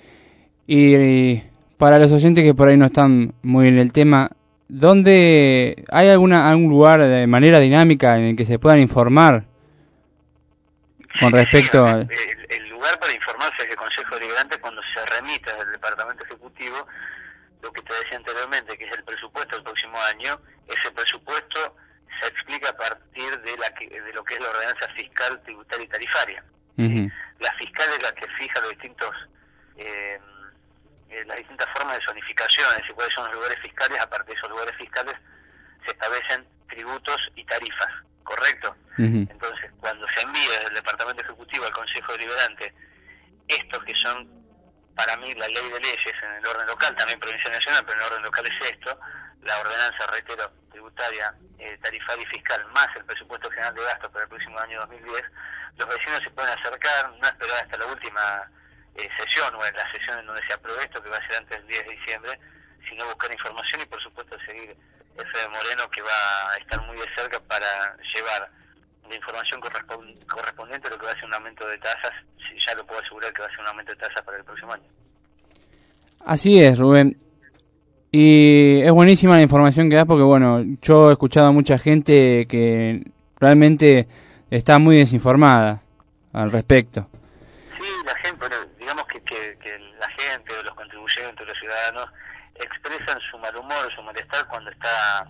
Y para los oyentes que por ahí no están muy en el tema, ¿dónde hay algún lugar de manera dinámica en el que se puedan informar con respecto a... El lugar para informarse es el Consejo Deliberante cuando se remite del Departamento Ejecutivo lo que te decía anteriormente, que es el presupuesto del próximo año. Ese presupuesto se explica a partir de lo que es la ordenanza fiscal, tributaria y tarifaria. La fiscal es la que fija los distintos las distintas formas de zonificación, es decir, cuáles son los lugares fiscales. A partir de esos lugares fiscales se establecen tributos y tarifas, ¿correcto? Entonces, cuando se envía desde el Departamento Ejecutivo al Consejo Deliberante estos que son, para mí, la ley de leyes en el orden local, también provincial y nacional, pero en el orden local es esto, la ordenanza, reitero, tributaria, tarifaria y fiscal, más el presupuesto general de gastos para el próximo año 2010, los vecinos se pueden acercar, no esperar hasta la última sesión o en la sesión en donde se apruebe esto, que va a ser antes del 10 de diciembre, sino buscar información y por supuesto seguir Fede Moreno, que va a estar muy de cerca para llevar la información correspondiente a lo que va a ser un aumento de tasas. Ya lo puedo asegurar que va a ser un aumento de tasas para el próximo año. Así es, Rubén. Y es buenísima la información que das, porque bueno, yo he escuchado a mucha gente que realmente está muy desinformada al respecto. Sí, la gente, bueno, digamos que la gente, o los contribuyentes, los ciudadanos, expresan su mal humor, su malestar cuando está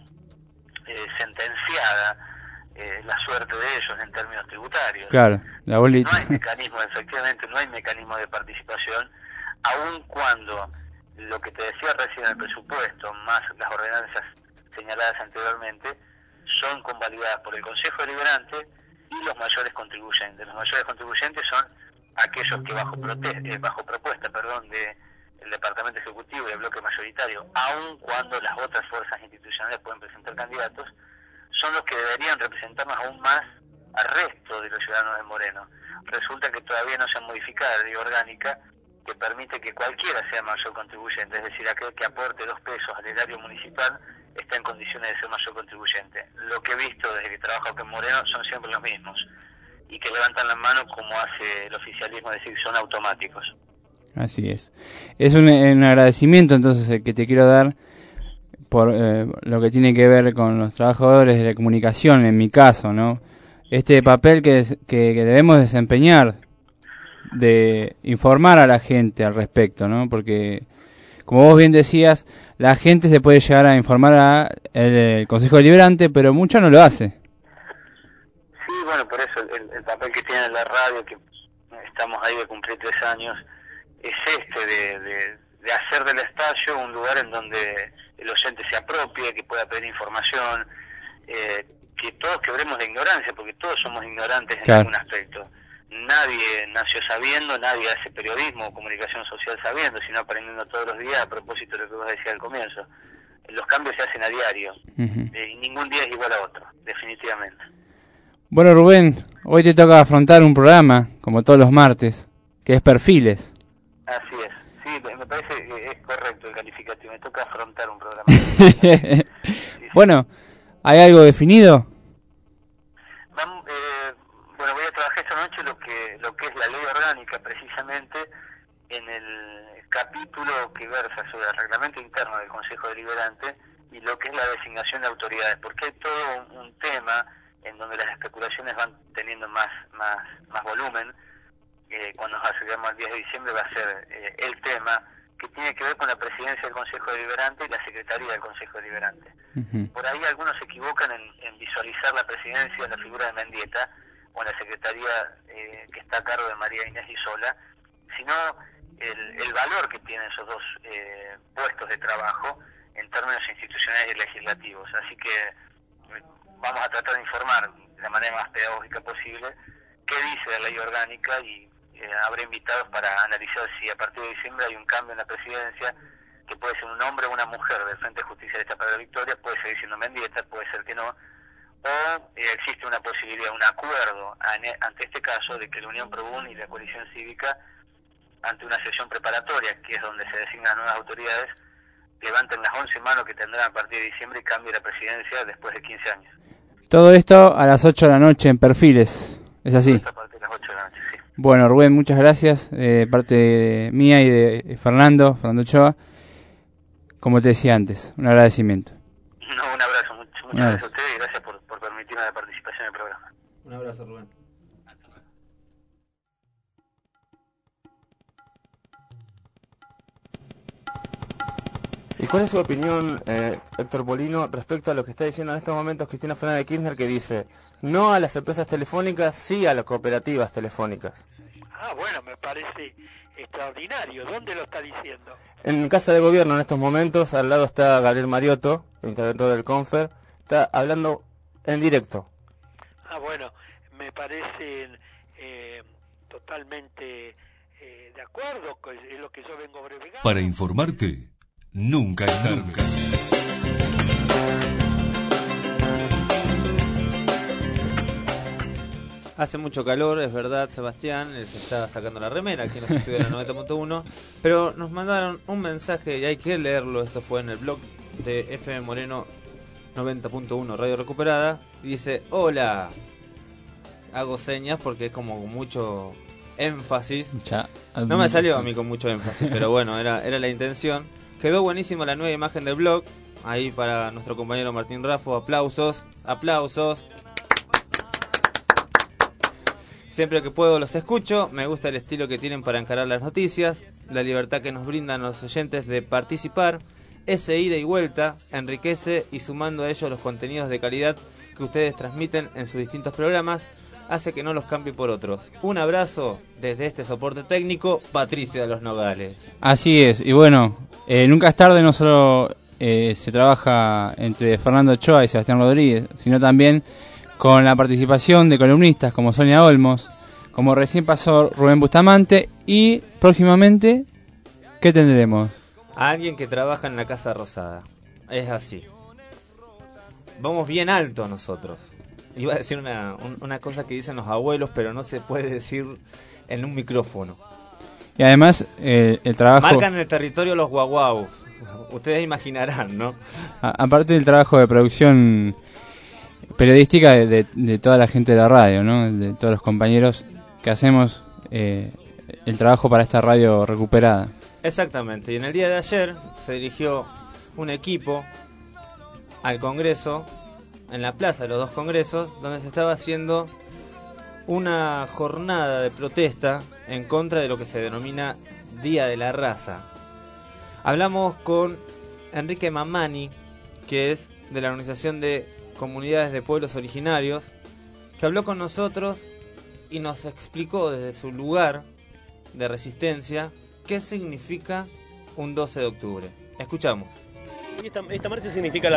sentenciada la suerte de ellos en términos tributarios. Claro, la bolita. No hay mecanismo, efectivamente, no hay mecanismo de participación, aun cuando lo que te decía recién el presupuesto, más las ordenanzas señaladas anteriormente, son convalidadas por el Consejo Deliberante y los mayores contribuyentes. Los mayores contribuyentes son aquellos que bajo propuesta del Departamento Ejecutivo y el bloque mayoritario, aun cuando las otras fuerzas institucionales pueden presentar candidatos, son los que deberían representarnos aún más al resto de los ciudadanos de Moreno. Resulta que todavía no se ha modificado la ley orgánica que permite que cualquiera sea mayor contribuyente, es decir, aquel que aporte 2 pesos al erario municipal está en condiciones de ser mayor contribuyente. Lo que he visto desde que trabajo aquí en Moreno son siempre los mismos, y que levantan las manos como hace el oficialismo, es decir, son automáticos. Así es. Es un agradecimiento entonces el que te quiero dar por lo que tiene que ver con los trabajadores de la comunicación, en mi caso, ¿no? Este papel que debemos desempeñar de informar a la gente al respecto, ¿no? Porque, como vos bien decías, la gente se puede llegar a informar al Consejo Deliberante, pero mucho no lo hace. Sí, bueno, por eso el papel que tiene la radio, que estamos ahí de cumplir 3 años, es de hacer del espacio un lugar en donde el oyente se apropie, que pueda pedir información, que todos quebremos la ignorancia, porque todos somos ignorantes en algún aspecto. Nadie nació sabiendo, nadie hace periodismo o comunicación social sabiendo, sino aprendiendo todos los días, a propósito de lo que vos decías al comienzo. Los cambios se hacen a diario, y ningún día es igual a otro, definitivamente. Bueno, Rubén, hoy te toca afrontar un programa, como todos los martes, que es Perfiles. Así es, sí, me parece que es correcto el calificativo, me toca afrontar un programa. Bueno, ¿hay algo definido? Bueno, voy a trabajar esta noche lo que es la ley orgánica, precisamente en el capítulo que versa sobre el reglamento interno del Consejo Deliberante y lo que es la designación de autoridades, porque hay todo un tema en donde las especulaciones van teniendo más volumen. Cuando nos acercamos al 10 de diciembre va a ser el tema que tiene que ver con la presidencia del Consejo Deliberante y la secretaría del Consejo Deliberante. Por ahí algunos se equivocan en visualizar la presidencia en la figura de Mendieta o en la secretaría que está a cargo de María Inés Isola, sino el valor que tienen esos 2 puestos de trabajo en términos institucionales y legislativos. Así que vamos a tratar de informar de la manera más pedagógica posible qué dice la ley orgánica y habrá invitados para analizar si a partir de diciembre hay un cambio en la presidencia, que puede ser un hombre o una mujer del Frente de Justicia de esta para la Victoria, puede seguir siendo Mendieta, puede ser que no, o existe una posibilidad, un acuerdo ante este caso de que la Unión Probún y la coalición cívica, ante una sesión preparatoria, que es donde se designan nuevas autoridades, levanten las 11 manos que tendrán a partir de diciembre y cambie la presidencia después de 15 años. Todo esto a las 8 de la noche en Perfiles, ¿es así? A partir de las 8 de la noche, sí. Bueno, Rubén, muchas gracias, parte mía y de Fernando Ochoa. Como te decía antes, un agradecimiento. No, un abrazo, muchas gracias a ustedes y gracias por permitirme la participación en el programa. Un abrazo, Rubén. ¿Y cuál es su opinión, Héctor Polino, respecto a lo que está diciendo en estos momentos Cristina Fernández de Kirchner, que dice no a las empresas telefónicas, sí a las cooperativas telefónicas? Bueno, me parece extraordinario. ¿Dónde lo está diciendo? En Casa de Gobierno en estos momentos, al lado está Gabriel Mariotto, el interventor del Confer, está hablando en directo. Bueno, me parece totalmente de acuerdo, es lo que yo vengo bregando. Para informarte, nunca es tarde. Hace mucho calor, es verdad, Sebastián, él se está sacando la remera aquí en los estudios de la 90.1, pero nos mandaron un mensaje y hay que leerlo. Esto fue en el blog de FM Moreno 90.1 Radio Recuperada. Dice: hola, hago señas porque es como con mucho énfasis. No me salió a mí con mucho énfasis, pero bueno, era la intención. Quedó buenísima la nueva imagen del blog, ahí para nuestro compañero Martín Raffo. Aplausos. Siempre que puedo los escucho, me gusta el estilo que tienen para encarar las noticias, la libertad que nos brindan los oyentes de participar, ese ida y vuelta enriquece y sumando a ello los contenidos de calidad que ustedes transmiten en sus distintos programas, hace que no los cambie por otros. Un abrazo desde este soporte técnico, Patricia de los Nogales. Así es, y bueno, nunca es tarde, no solo se trabaja entre Fernando Ochoa y Sebastián Rodríguez, sino también con la participación de columnistas como Sonia Olmos, como recién pasó Rubén Bustamante, y próximamente, ¿qué tendremos? A alguien que trabaja en la Casa Rosada. Es así. Vamos bien alto nosotros. Iba a decir una cosa que dicen los abuelos, pero no se puede decir en un micrófono. Y además, el trabajo... Marcan el territorio los guaguaus. Ustedes imaginarán, ¿no? Aparte del trabajo de producción periodística de toda la gente de la radio, ¿no? De todos los compañeros que hacemos el trabajo para esta radio recuperada. Exactamente. Y en el día de ayer se dirigió un equipo al Congreso, en la plaza de los dos Congresos, donde se estaba haciendo una jornada de protesta en contra de lo que se denomina Día de la Raza. Hablamos con Enrique Mamani, que es de la Organización de Comunidades de Pueblos Originarios, que habló con nosotros y nos explicó desde su lugar de resistencia qué significa un 12 de octubre. Escuchamos. Esta marcha significa la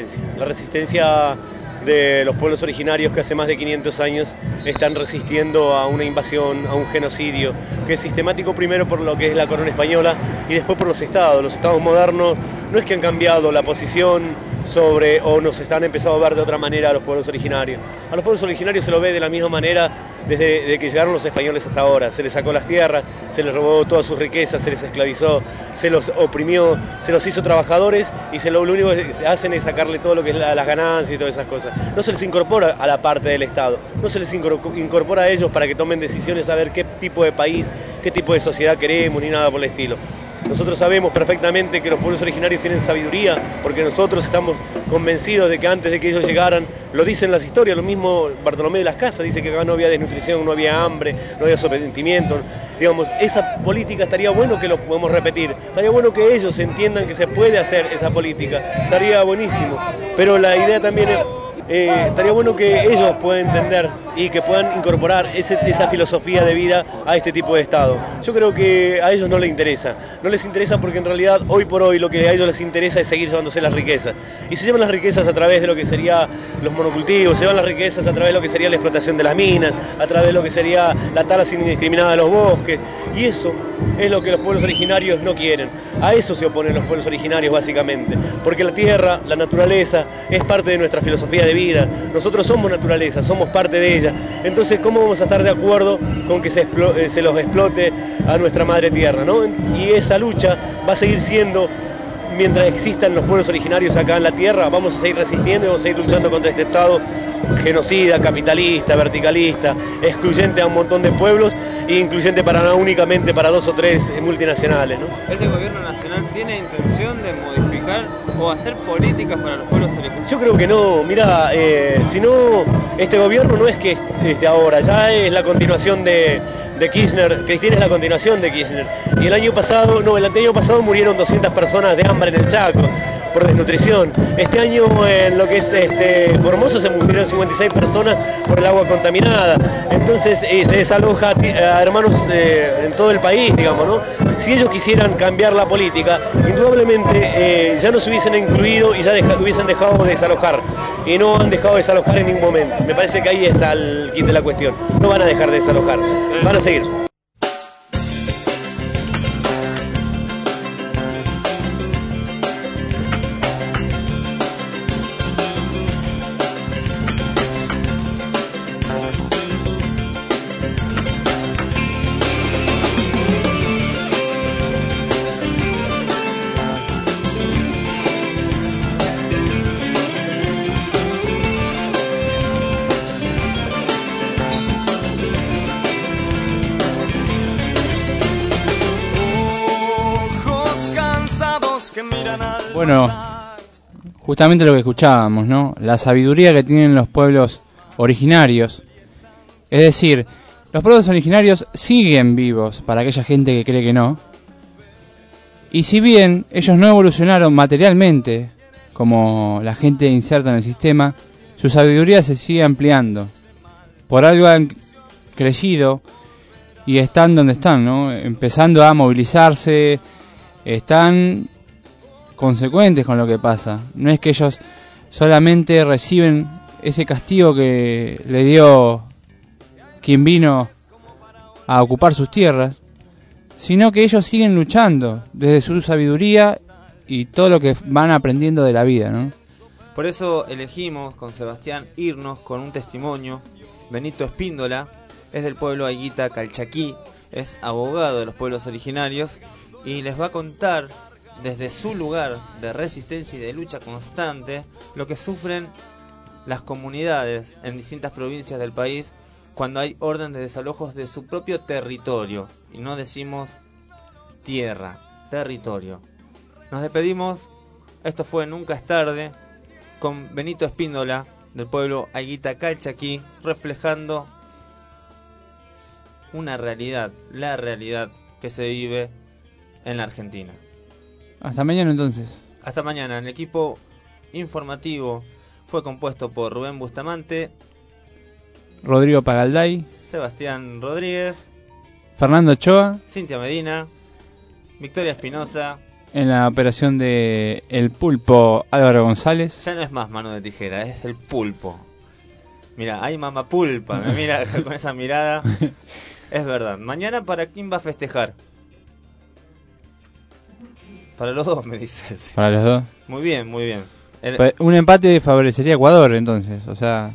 resistencia de los pueblos originarios que hace más de 500 años están resistiendo a una invasión, a un genocidio, que es sistemático primero por lo que es la corona española y después por los estados. Los estados modernos no es que han cambiado la posición sobre o nos están empezando a ver de otra manera a los pueblos originarios. A los pueblos originarios se lo ve de la misma manera desde que llegaron los españoles hasta ahora. Se les sacó las tierras, se les robó todas sus riquezas, se les esclavizó, se los oprimió, se los hizo trabajadores y lo único que hacen es sacarle todo lo que es las ganancias y todas esas cosas. No se les incorpora a la parte del Estado, no se les incorpora a ellos para que tomen decisiones a ver qué tipo de país, qué tipo de sociedad queremos ni nada por el estilo. Nosotros sabemos perfectamente que los pueblos originarios tienen sabiduría, porque nosotros estamos convencidos de que antes de que ellos llegaran, lo dicen las historias, lo mismo Bartolomé de las Casas dice que acá no había desnutrición, no había hambre, no había sometimiento. Digamos, esa política estaría bueno que lo podamos repetir, estaría bueno que ellos entiendan que se puede hacer esa política, estaría buenísimo, pero la idea también es... estaría bueno que ellos puedan entender y que puedan incorporar esa filosofía de vida a este tipo de Estado. Yo creo que a ellos no les interesa porque en realidad hoy por hoy lo que a ellos les interesa es seguir llevándose las riquezas. Y se llevan las riquezas a través de lo que sería los monocultivos, se llevan las riquezas a través de lo que sería la explotación de las minas, a través de lo que sería la tala indiscriminada de los bosques, y eso es lo que los pueblos originarios no quieren. A eso se oponen los pueblos originarios básicamente, porque la tierra, la naturaleza, es parte de nuestra filosofía de vida. Nosotros somos naturaleza, somos parte de ella. Entonces, ¿cómo vamos a estar de acuerdo con que se los explote a nuestra madre tierra, ¿no? Y esa lucha va a seguir siendo, mientras existan los pueblos originarios acá en la tierra, vamos a seguir resistiendo y vamos a seguir luchando contra este Estado genocida, capitalista, verticalista, excluyente a un montón de pueblos e incluyente no únicamente para 2 o 3 multinacionales, ¿no? ¿Este gobierno nacional tiene intención de modificar o hacer políticas para los pueblos originarios? Yo creo que no, mira, si no, este gobierno no es que desde ahora, ya es la continuación de Kirchner, Cristina es la continuación de Kirchner, y el año pasado murieron 200 personas de hambre en el Chaco por desnutrición. Este año en lo que es Formosa se murieron 56 personas por el agua contaminada. Entonces se desaloja a hermanos en todo el país, digamos, ¿no? Si ellos quisieran cambiar la política, indudablemente ya no se hubiesen incluido y ya hubiesen dejado de desalojar. Y no han dejado de desalojar en ningún momento. Me parece que ahí está el kit de la cuestión. No van a dejar de desalojar, van a seguir. Bueno, justamente lo que escuchábamos, ¿no? La sabiduría que tienen los pueblos originarios. Es decir, los pueblos originarios siguen vivos para aquella gente que cree que no. Y si bien ellos no evolucionaron materialmente como la gente inserta en el sistema, su sabiduría se sigue ampliando. Por algo han crecido y están donde están, ¿no? Empezando a movilizarse, están consecuentes con lo que pasa. No es que ellos solamente reciben ese castigo que le dio quien vino a ocupar sus tierras, sino que ellos siguen luchando desde su sabiduría y todo lo que van aprendiendo de la vida, ¿no? Por eso elegimos con Sebastián irnos con un testimonio. Benito Espíndola es del pueblo Aiguita Calchaquí, es abogado de los pueblos originarios y les va a contar desde su lugar de resistencia y de lucha constante lo que sufren las comunidades en distintas provincias del país cuando hay orden de desalojos de su propio territorio. Y no decimos tierra, territorio. Nos despedimos, esto fue Nunca es tarde, con Benito Espíndola del pueblo Aiguita Calchaquí, reflejando una realidad, la realidad que se vive en la Argentina. Hasta mañana entonces. Hasta mañana. El equipo informativo fue compuesto por Rubén Bustamante, Rodrigo Pagalday, Sebastián Rodríguez, Fernando Ochoa, Cintia Medina, Victoria Espinosa. En la operación de El Pulpo, Álvaro González. Ya no es más mano de tijera, es el pulpo. Mira, hay mamá pulpa, me mira con esa mirada. Es verdad. Mañana, ¿para quién va a festejar? Para los dos, me dices. Para los dos. Muy bien, muy bien. Un empate favorecería a Ecuador, entonces, o sea...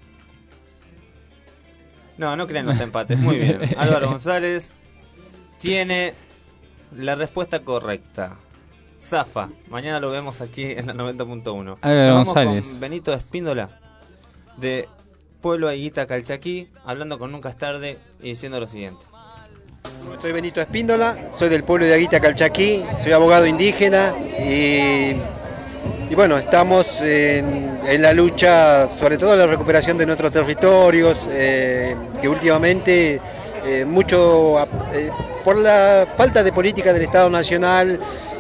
No crean los empates, muy bien. Álvaro González tiene la respuesta correcta. Zafa, mañana lo vemos aquí en la 90.1. Vamos González. con Benito Espíndola, de Pueblo Aiguita Calchaquí, hablando con Nunca es tarde y diciendo lo siguiente. Soy Benito Espíndola, soy del pueblo de Aiguita Calchaquí, soy abogado indígena y bueno, estamos en la lucha, sobre todo en la recuperación de nuestros territorios, que últimamente mucho por la falta de política del Estado Nacional,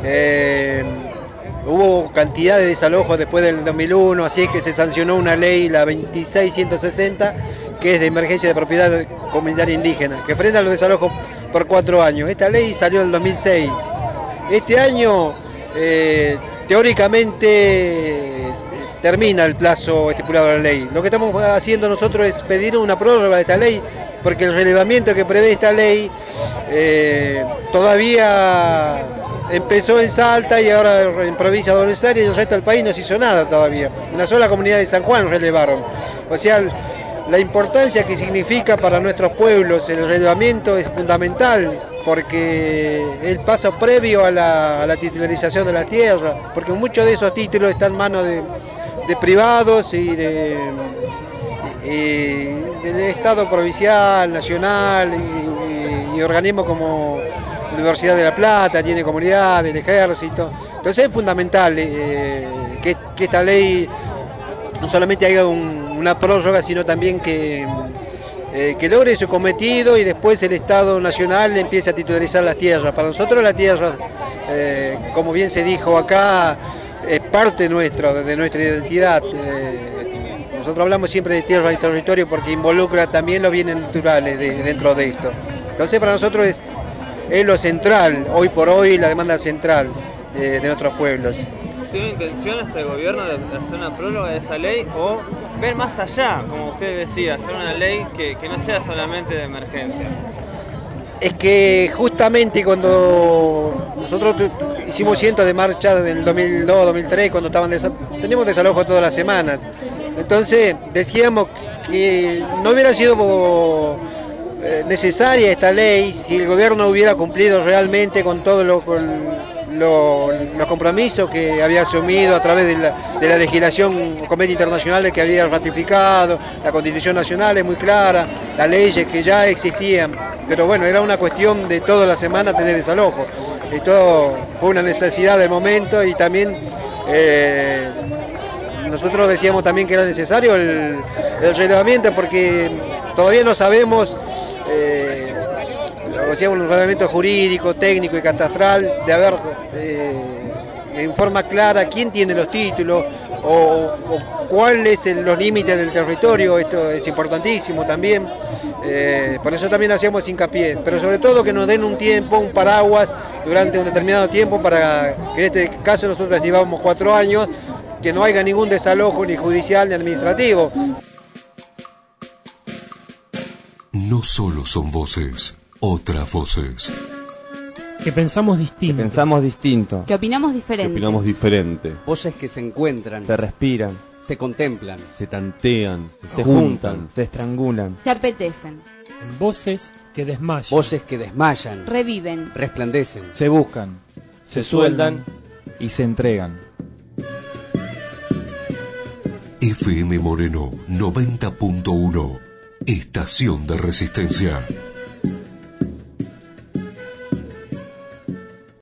hubo cantidad de desalojos después del 2001, así es que se sancionó una ley, la 26160, que es de emergencia de propiedad comunitaria indígena, que frena los desalojos por 4 años. Esta ley salió en el 2006. Este año, teóricamente, termina el plazo estipulado de la ley. Lo que estamos haciendo nosotros es pedir una prórroga de esta ley, porque el relevamiento que prevé esta ley todavía empezó en Salta y ahora en provincia de Buenos Aires y el resto del país no se hizo nada todavía. Una sola comunidad de San Juan relevaron. O sea, la importancia que significa para nuestros pueblos el relevamiento es fundamental, porque el paso previo a la titularización de la tierra, porque muchos de esos títulos están en manos de privados y del Estado provincial, nacional y organismos como la Universidad de La Plata, tiene comunidades, el Ejército. Entonces es fundamental que esta ley no solamente haga una prórroga, sino también que logre su cometido y después el Estado Nacional empiece a titularizar las tierras. Para nosotros la tierra, como bien se dijo acá, es parte nuestra, de nuestra identidad. Nosotros hablamos siempre de tierra y territorio porque involucra también los bienes naturales dentro de esto. Entonces para nosotros es lo central, hoy por hoy, la demanda central de nuestros pueblos. ¿Tiene intención este gobierno de hacer una prórroga de esa ley o ver más allá, como usted decía, hacer una ley que no sea solamente de emergencia? Es que justamente cuando nosotros hicimos cientos de marchas en el 2002, 2003, cuando teníamos desalojo todas las semanas, entonces decíamos que no hubiera sido necesaria esta ley si el gobierno hubiera cumplido realmente con todo los compromisos que había asumido a través de la legislación convenio internacional que había ratificado. La Constitución Nacional es muy clara, las leyes que ya existían, pero bueno, era una cuestión de toda la semana tener desalojo. Esto fue una necesidad del momento y también nosotros decíamos también que era necesario el relevamiento, porque todavía no sabemos, lo decíamos, un relevamiento jurídico, técnico y catastral, de haber en forma clara quién tiene los títulos o cuáles son los límites del territorio. Esto es importantísimo también, por eso también hacíamos hincapié, pero sobre todo que nos den un tiempo, un paraguas durante un determinado tiempo, para que en este caso nosotros llevamos 4 años, que no haya ningún desalojo ni judicial ni administrativo. No solo son voces, otras voces. Que pensamos distinto. Que opinamos diferente. Voces que se encuentran, se respiran, se contemplan, se tantean, se juntan, se estrangulan, se apetecen. Voces que desmayan. Voces que desmayan, reviven, resplandecen, se buscan, se sueldan y se entregan. FM Moreno 90.1, Estación de Resistencia.